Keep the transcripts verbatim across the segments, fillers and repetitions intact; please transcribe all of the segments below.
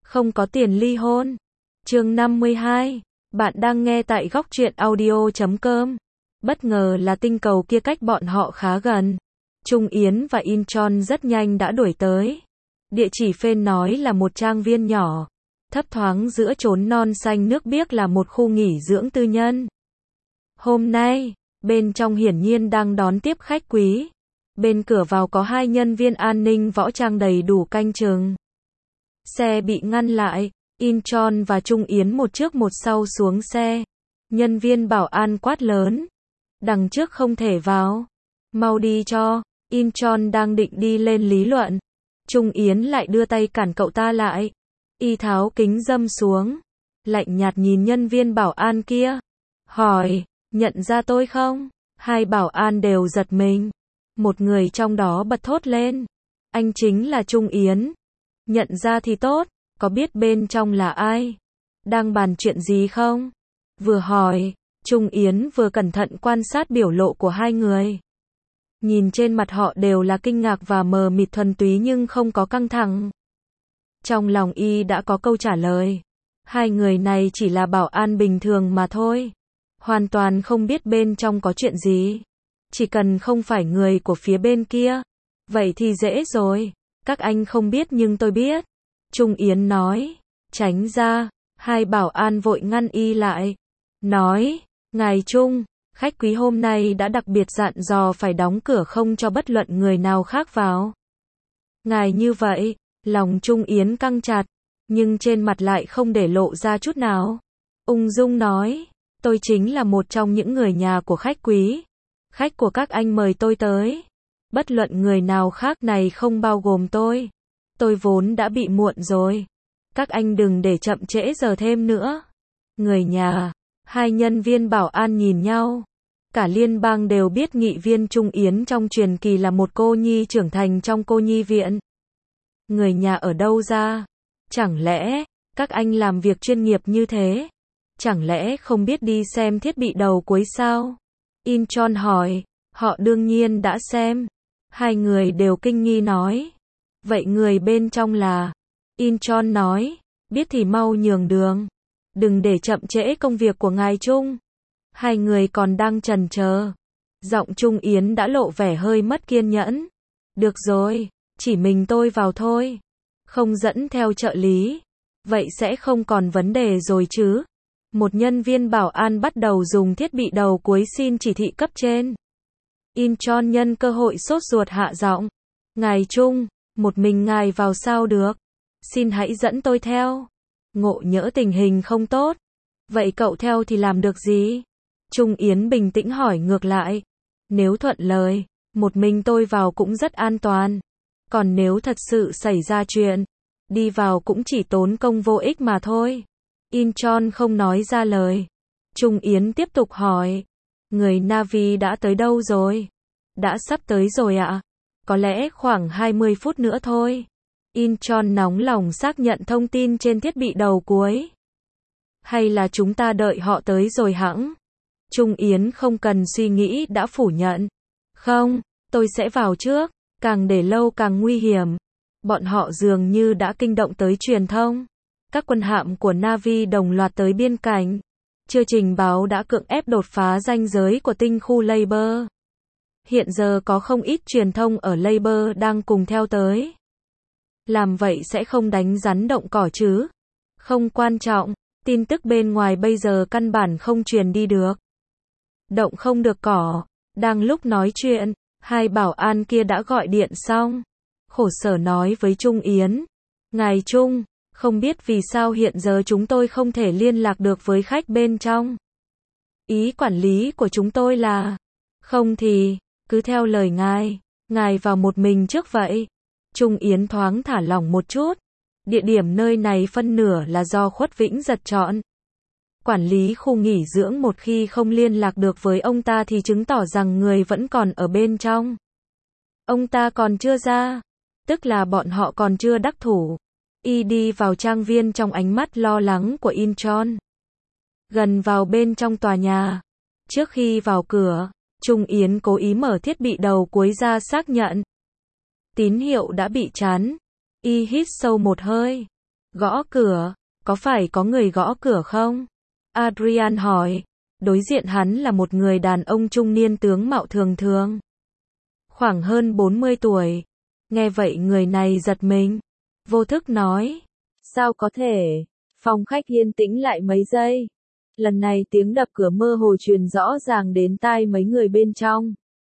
không có tiền ly hôn. Chương năm mươi hai. Bạn đang nghe tại góc truyện audio chấm com. Bất ngờ là tinh cầu kia cách bọn họ khá gần. Trung Yến và Incheon rất nhanh đã đuổi tới. Địa chỉ phên nói là một trang viên nhỏ, thấp thoáng giữa chốn non xanh nước biếc là một khu nghỉ dưỡng tư nhân. Hôm nay, bên trong hiển nhiên đang đón tiếp khách quý. Bên cửa vào có hai nhân viên an ninh võ trang đầy đủ canh chừng. Xe bị ngăn lại, Incheon và Trung Yến một trước một sau xuống xe. Nhân viên bảo an quát lớn. Đằng trước không thể vào. Mau đi cho. Incheon đang định đi lên lý luận. Trung Yến lại đưa tay cản cậu ta lại. Y tháo kính râm xuống. Lạnh nhạt nhìn nhân viên bảo an kia. Hỏi, nhận ra tôi không? Hai bảo an đều giật mình. Một người trong đó bật thốt lên. Anh chính là Trung Yến. Nhận ra thì tốt, có biết bên trong là ai? Đang bàn chuyện gì không? Vừa hỏi, Trung Yến vừa cẩn thận quan sát biểu lộ của hai người. Nhìn trên mặt họ đều là kinh ngạc và mờ mịt thuần túy nhưng không có căng thẳng. Trong lòng y đã có câu trả lời. Hai người này chỉ là bảo an bình thường mà thôi. Hoàn toàn không biết bên trong có chuyện gì. Chỉ cần không phải người của phía bên kia. Vậy thì dễ rồi. Các anh không biết nhưng tôi biết. Trung Yến nói. Tránh ra. Hai bảo an vội ngăn y lại. Nói. Ngài Trung, khách quý hôm nay đã đặc biệt dặn dò phải đóng cửa không cho bất luận người nào khác vào. Ngài như vậy, lòng Trung Yến căng chặt, nhưng trên mặt lại không để lộ ra chút nào. Ung dung nói, tôi chính là một trong những người nhà của khách quý. Khách của các anh mời tôi tới. Bất luận người nào khác này không bao gồm tôi. Tôi vốn đã bị muộn rồi. Các anh đừng để chậm trễ giờ thêm nữa. Người nhà. Hai nhân viên bảo an nhìn nhau. Cả liên bang đều biết nghị viên Trung Yến trong truyền kỳ là một cô nhi trưởng thành trong cô nhi viện. Người nhà ở đâu ra? Chẳng lẽ, các anh làm việc chuyên nghiệp như thế? Chẳng lẽ không biết đi xem thiết bị đầu cuối sao? Incheon hỏi. Họ đương nhiên đã xem. Hai người đều kinh nghi nói. Vậy người bên trong là? Incheon nói. Biết thì mau nhường đường. Đừng để chậm trễ công việc của ngài Trung. Hai người còn đang chần chờ. Giọng Trung Yến đã lộ vẻ hơi mất kiên nhẫn. Được rồi, chỉ mình tôi vào thôi. Không dẫn theo trợ lý. Vậy sẽ không còn vấn đề rồi chứ. Một nhân viên bảo an bắt đầu dùng thiết bị đầu cuối xin chỉ thị cấp trên. Incheon nhân cơ hội sốt ruột hạ giọng. Ngài Trung, một mình ngài vào sao được. Xin hãy dẫn tôi theo. Ngộ nhỡ tình hình không tốt. Vậy cậu theo thì làm được gì? Trung Yến bình tĩnh hỏi ngược lại. Nếu thuận lời, một mình tôi vào cũng rất an toàn. Còn nếu thật sự xảy ra chuyện, đi vào cũng chỉ tốn công vô ích mà thôi. Incheon không nói ra lời. Trung Yến tiếp tục hỏi. Người Na'vi đã tới đâu rồi? Đã sắp tới rồi ạ. Có lẽ khoảng hai mươi phút nữa thôi. Incheon nóng lòng xác nhận thông tin trên thiết bị đầu cuối. Hay là chúng ta đợi họ tới rồi hẵng? Trung Yến không cần suy nghĩ đã phủ nhận. Không, tôi sẽ vào trước, càng để lâu càng nguy hiểm. Bọn họ dường như đã kinh động tới truyền thông. Các quân hạm của Na'vi đồng loạt tới biên cảnh. Chưa trình báo đã cưỡng ép đột phá ranh giới của tinh khu Labor. Hiện giờ có không ít truyền thông ở Labor đang cùng theo tới. Làm vậy sẽ không đánh rắn động cỏ chứ? Không quan trọng, tin tức bên ngoài bây giờ căn bản không truyền đi được. Động không được cỏ. Đang lúc nói chuyện, hai bảo an kia đã gọi điện xong. Khổ sở nói với Trung Yến. Ngài Trung, không biết vì sao hiện giờ chúng tôi không thể liên lạc được với khách bên trong. Ý quản lý của chúng tôi là, không thì, cứ theo lời ngài, ngài vào một mình trước vậy. Trung Yến thoáng thả lỏng một chút. Địa điểm nơi này phân nửa là do Khuất Vĩnh Giật chọn. Quản lý khu nghỉ dưỡng một khi không liên lạc được với ông ta thì chứng tỏ rằng người vẫn còn ở bên trong. Ông ta còn chưa ra. Tức là bọn họ còn chưa đắc thủ. Y đi vào trang viên trong ánh mắt lo lắng của Incheon. Gần vào bên trong tòa nhà. Trước khi vào cửa, Trung Yến cố ý mở thiết bị đầu cuối ra xác nhận. Tín hiệu đã bị chắn. Y hít sâu một hơi. Gõ cửa, có phải có người gõ cửa không? Adrian hỏi. Đối diện hắn là một người đàn ông trung niên tướng mạo thường thường. Khoảng hơn bốn mươi tuổi. Nghe vậy người này giật mình. Vô thức nói. Sao có thể? Phòng khách yên tĩnh lại mấy giây. Lần này tiếng đập cửa mơ hồ truyền rõ ràng đến tai mấy người bên trong.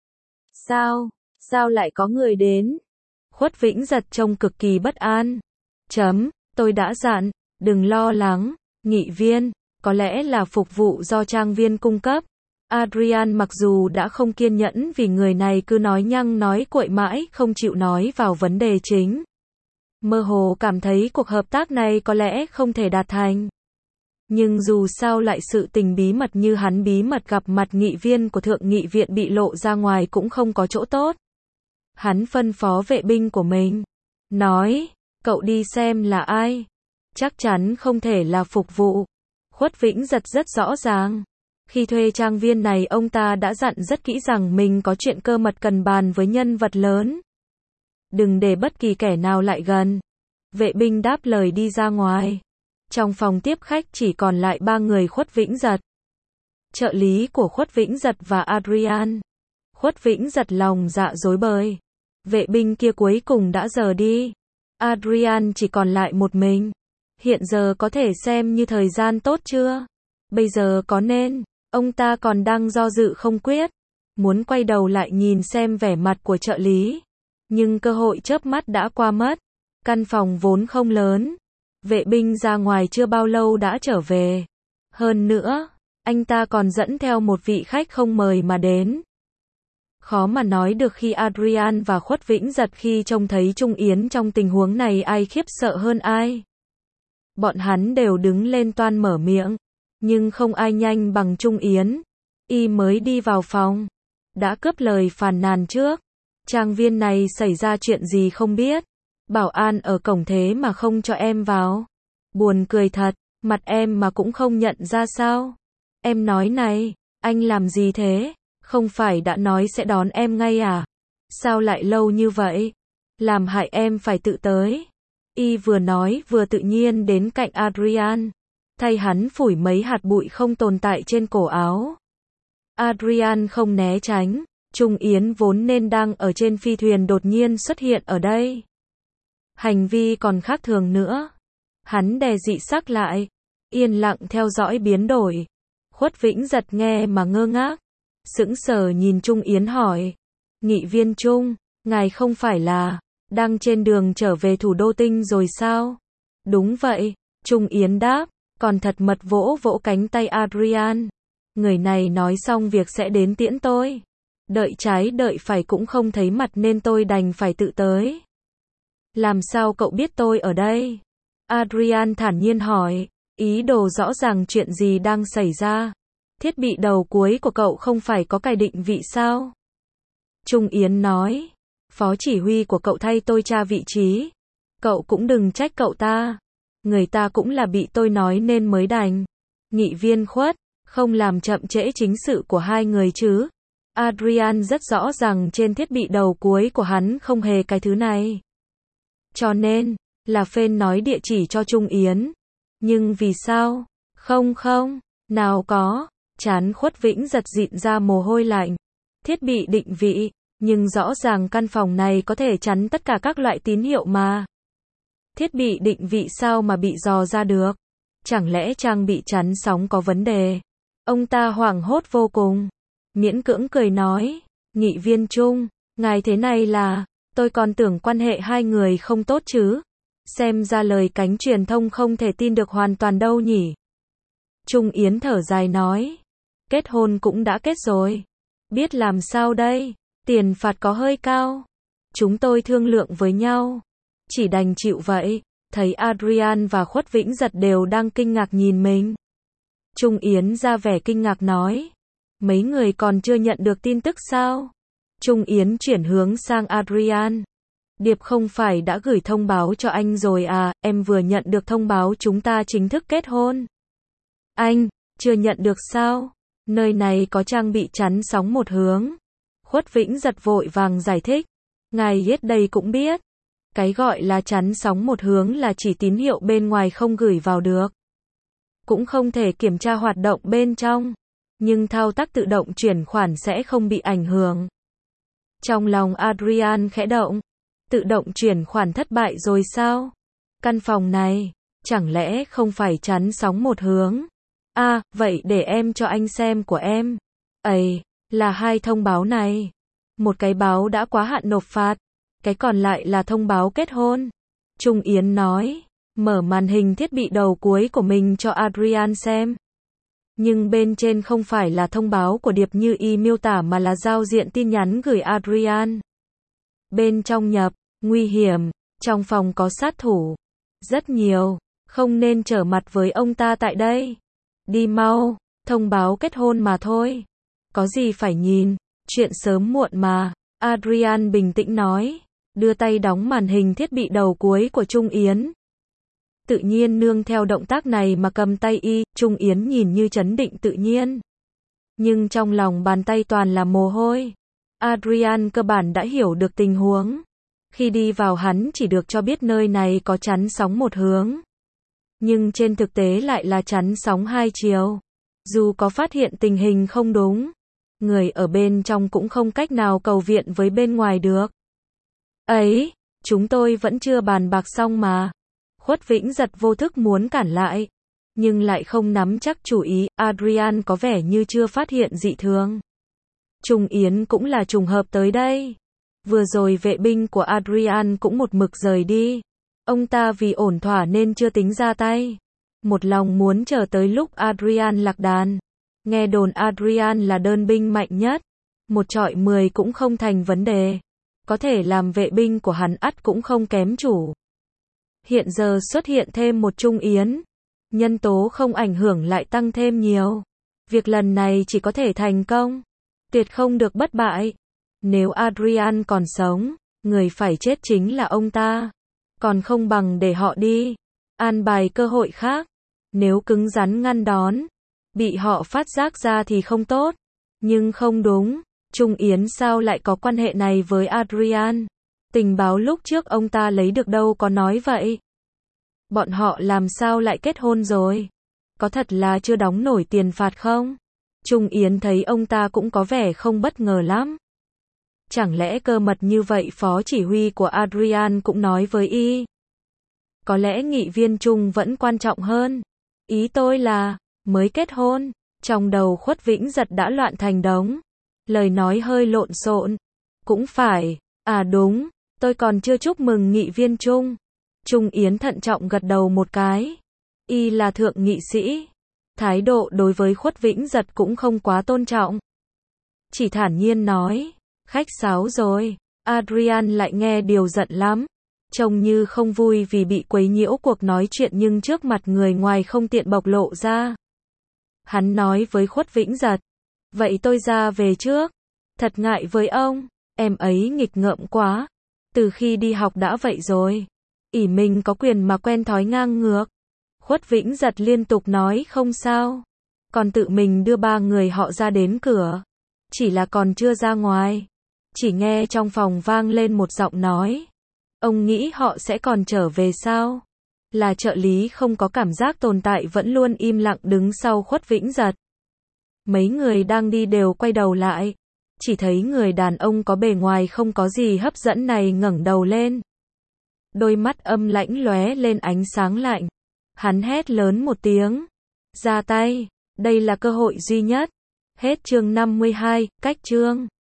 Sao? Sao lại có người đến? Khuất Vĩnh Giật trông cực kỳ bất an. Chấm, tôi đã dặn, đừng lo lắng, nghị viên, có lẽ là phục vụ do trang viên cung cấp. Adrian mặc dù đã không kiên nhẫn vì người này cứ nói nhăng nói cuội mãi không chịu nói vào vấn đề chính. Mơ hồ cảm thấy cuộc hợp tác này có lẽ không thể đạt thành. Nhưng dù sao lại sự tình bí mật như hắn bí mật gặp mặt nghị viên của thượng nghị viện bị lộ ra ngoài cũng không có chỗ tốt. Hắn phân phó vệ binh của mình. Nói, cậu đi xem là ai. Chắc chắn không thể là phục vụ. Khuất Vĩnh Giật rất rõ ràng. Khi thuê trang viên này ông ta đã dặn rất kỹ rằng mình có chuyện cơ mật cần bàn với nhân vật lớn. Đừng để bất kỳ kẻ nào lại gần. Vệ binh đáp lời đi ra ngoài. Trong phòng tiếp khách chỉ còn lại ba người Khuất Vĩnh Giật. Trợ lý của Khuất Vĩnh Giật và Adrian. Khuất Vĩnh Giật lòng dạ rối bời. Vệ binh kia cuối cùng đã rời đi. Adrian chỉ còn lại một mình. Hiện giờ có thể xem như thời gian tốt chưa? Bây giờ có nên? Ông ta còn đang do dự không quyết. Muốn quay đầu lại nhìn xem vẻ mặt của trợ lý. Nhưng cơ hội chớp mắt đã qua mất. Căn phòng vốn không lớn. Vệ binh ra ngoài chưa bao lâu đã trở về. Hơn nữa, anh ta còn dẫn theo một vị khách không mời mà đến. Khó mà nói được khi Adrian và Khuất Vĩnh Giật khi trông thấy Trung Yến trong tình huống này ai khiếp sợ hơn ai. Bọn hắn đều đứng lên toan mở miệng. Nhưng không ai nhanh bằng Trung Yến. Y mới đi vào phòng. Đã cướp lời phàn nàn trước. Trang viên này xảy ra chuyện gì không biết. Bảo an ở cổng thế mà không cho em vào. Buồn cười thật, mặt em mà cũng không nhận ra sao. Em nói này, anh làm gì thế? Không phải đã nói sẽ đón em ngay à? Sao lại lâu như vậy? Làm hại em phải tự tới. Y vừa nói vừa tự nhiên đến cạnh Adrian. Thay hắn phủi mấy hạt bụi không tồn tại trên cổ áo. Adrian không né tránh. Trung Yến vốn nên đang ở trên phi thuyền đột nhiên xuất hiện ở đây. Hành vi còn khác thường nữa. Hắn đè dị sắc lại. Yên lặng theo dõi biến đổi. Khuất Vĩnh Giật nghe mà ngơ ngác. Sững sờ nhìn Trung Yến hỏi. Nghị viên Trung, ngài không phải là đang trên đường trở về thủ đô tinh rồi sao? Đúng vậy, Trung Yến đáp. Còn thật mật vỗ vỗ cánh tay Adrian. Người này nói xong việc sẽ đến tiễn tôi. Đợi trái đợi phải cũng không thấy mặt nên tôi đành phải tự tới. Làm sao cậu biết tôi ở đây? Adrian thản nhiên hỏi. Ý đồ rõ ràng chuyện gì đang xảy ra. Thiết bị đầu cuối của cậu không phải có cài định vị sao? Trung Yến nói. Phó chỉ huy của cậu thay tôi tra vị trí. Cậu cũng đừng trách cậu ta. Người ta cũng là bị tôi nói nên mới đành. Nghị viên Khuất, không làm chậm trễ chính sự của hai người chứ. Adrian rất rõ ràng trên thiết bị đầu cuối của hắn không hề cái thứ này. Cho nên, là phên nói địa chỉ cho Trung Yến. Nhưng vì sao? Không không, nào có. Trán Khuất Vĩnh Giật dịn ra mồ hôi lạnh. Thiết bị định vị, nhưng rõ ràng căn phòng này có thể chắn tất cả các loại tín hiệu mà. Thiết bị định vị sao mà bị dò ra được? Chẳng lẽ trang bị chắn sóng có vấn đề? Ông ta hoảng hốt vô cùng. Miễn cưỡng cười nói. Nghị viên Trung, ngài thế này là, tôi còn tưởng quan hệ hai người không tốt chứ. Xem ra lời cánh truyền thông không thể tin được hoàn toàn đâu nhỉ. Trung Yến thở dài nói. Kết hôn cũng đã kết rồi. Biết làm sao đây? Tiền phạt có hơi cao. Chúng tôi thương lượng với nhau. Chỉ đành chịu vậy. Thấy Adrian và Khuất Vĩnh Giật đều đang kinh ngạc nhìn mình. Trung Yến ra vẻ kinh ngạc nói. Mấy người còn chưa nhận được tin tức sao? Trung Yến chuyển hướng sang Adrian. Điệp không phải đã gửi thông báo cho anh rồi à, em vừa nhận được thông báo chúng ta chính thức kết hôn. Anh, chưa nhận được sao? Nơi này có trang bị chắn sóng một hướng. Khuất Vĩnh Giật vội vàng giải thích. Ngài biết đây cũng biết. Cái gọi là chắn sóng một hướng là chỉ tín hiệu bên ngoài không gửi vào được. Cũng không thể kiểm tra hoạt động bên trong. Nhưng thao tác tự động chuyển khoản sẽ không bị ảnh hưởng. Trong lòng Adrian khẽ động. Tự động chuyển khoản thất bại rồi sao? Căn phòng này, chẳng lẽ không phải chắn sóng một hướng? À, vậy để em cho anh xem của em. Ấy, là hai thông báo này. Một cái báo đã quá hạn nộp phạt. Cái còn lại là thông báo kết hôn. Trung Yến nói, mở màn hình thiết bị đầu cuối của mình cho Adrian xem. Nhưng bên trên không phải là thông báo của Điệp như y miêu tả mà là giao diện tin nhắn gửi Adrian. Bên trong nhập, nguy hiểm, trong phòng có sát thủ. Rất nhiều, không nên trở mặt với ông ta tại đây. Đi mau, thông báo kết hôn mà thôi. Có gì phải nhìn, chuyện sớm muộn mà. Adrian bình tĩnh nói, đưa tay đóng màn hình thiết bị đầu cuối của Trung Yến. Tự nhiên nương theo động tác này mà cầm tay y, Trung Yến nhìn như trấn định tự nhiên. Nhưng trong lòng bàn tay toàn là mồ hôi. Adrian cơ bản đã hiểu được tình huống. Khi đi vào hắn chỉ được cho biết nơi này có chắn sóng một hướng. Nhưng trên thực tế lại là chắn sóng hai chiều. Dù có phát hiện tình hình không đúng, người ở bên trong cũng không cách nào cầu viện với bên ngoài được. Ấy, chúng tôi vẫn chưa bàn bạc xong mà. Khuất Vĩnh Giật vô thức muốn cản lại, nhưng lại không nắm chắc chủ ý. Adrian có vẻ như chưa phát hiện dị thường. Trung Yến cũng là trùng hợp tới đây. Vừa rồi vệ binh của Adrian cũng một mực rời đi. Ông ta vì ổn thỏa nên chưa tính ra tay. Một lòng muốn chờ tới lúc Adrian lạc đàn. Nghe đồn Adrian là đơn binh mạnh nhất. Một trọi mười cũng không thành vấn đề. Có thể làm vệ binh của hắn ắt cũng không kém chủ. Hiện giờ xuất hiện thêm một Trung Yến. Nhân tố không ảnh hưởng lại tăng thêm nhiều. Việc lần này chỉ có thể thành công. Tuyệt không được bất bại. Nếu Adrian còn sống, người phải chết chính là ông ta. Còn không bằng để họ đi. An bài cơ hội khác. Nếu cứng rắn ngăn đón, bị họ phát giác ra thì không tốt. Nhưng không đúng. Trung Yến sao lại có quan hệ này với Adrian? Tình báo lúc trước ông ta lấy được đâu có nói vậy. Bọn họ làm sao lại kết hôn rồi? Có thật là chưa đóng nổi tiền phạt không? Trung Yến thấy ông ta cũng có vẻ không bất ngờ lắm. Chẳng lẽ cơ mật như vậy phó chỉ huy của Adrian cũng nói với y? Có lẽ nghị viên Trung vẫn quan trọng hơn. Ý tôi là, mới kết hôn, trong đầu Khuất Vĩnh Giật đã loạn thành đống. Lời nói hơi lộn xộn. Cũng phải, à đúng, tôi còn chưa chúc mừng nghị viên Trung. Trung Yến thận trọng gật đầu một cái. Y là thượng nghị sĩ. Thái độ đối với Khuất Vĩnh Giật cũng không quá tôn trọng. Chỉ thản nhiên nói, khách sáo rồi. Adrian lại nghe điều giận lắm. Trông như không vui vì bị quấy nhiễu cuộc nói chuyện nhưng trước mặt người ngoài không tiện bộc lộ ra. Hắn nói với Khuất Vĩnh Giật, vậy tôi ra về trước. Thật ngại với ông, em ấy nghịch ngợm quá. Từ khi đi học đã vậy rồi. ỷ mình có quyền mà quen thói ngang ngược. Khuất Vĩnh Giật liên tục nói không sao. Còn tự mình đưa ba người họ ra đến cửa. Chỉ là còn chưa ra ngoài. Chỉ nghe trong phòng vang lên một giọng nói. Ông nghĩ họ sẽ còn trở về sao? Là trợ lý không có cảm giác tồn tại vẫn luôn im lặng đứng sau Khuất Vĩnh Giật. Mấy người đang đi đều quay đầu lại. Chỉ thấy người đàn ông có bề ngoài không có gì hấp dẫn này ngẩng đầu lên. Đôi mắt âm lãnh lóe lên ánh sáng lạnh. Hắn hét lớn một tiếng. Ra tay, đây là cơ hội duy nhất. Hết chương năm mươi hai, cách chương.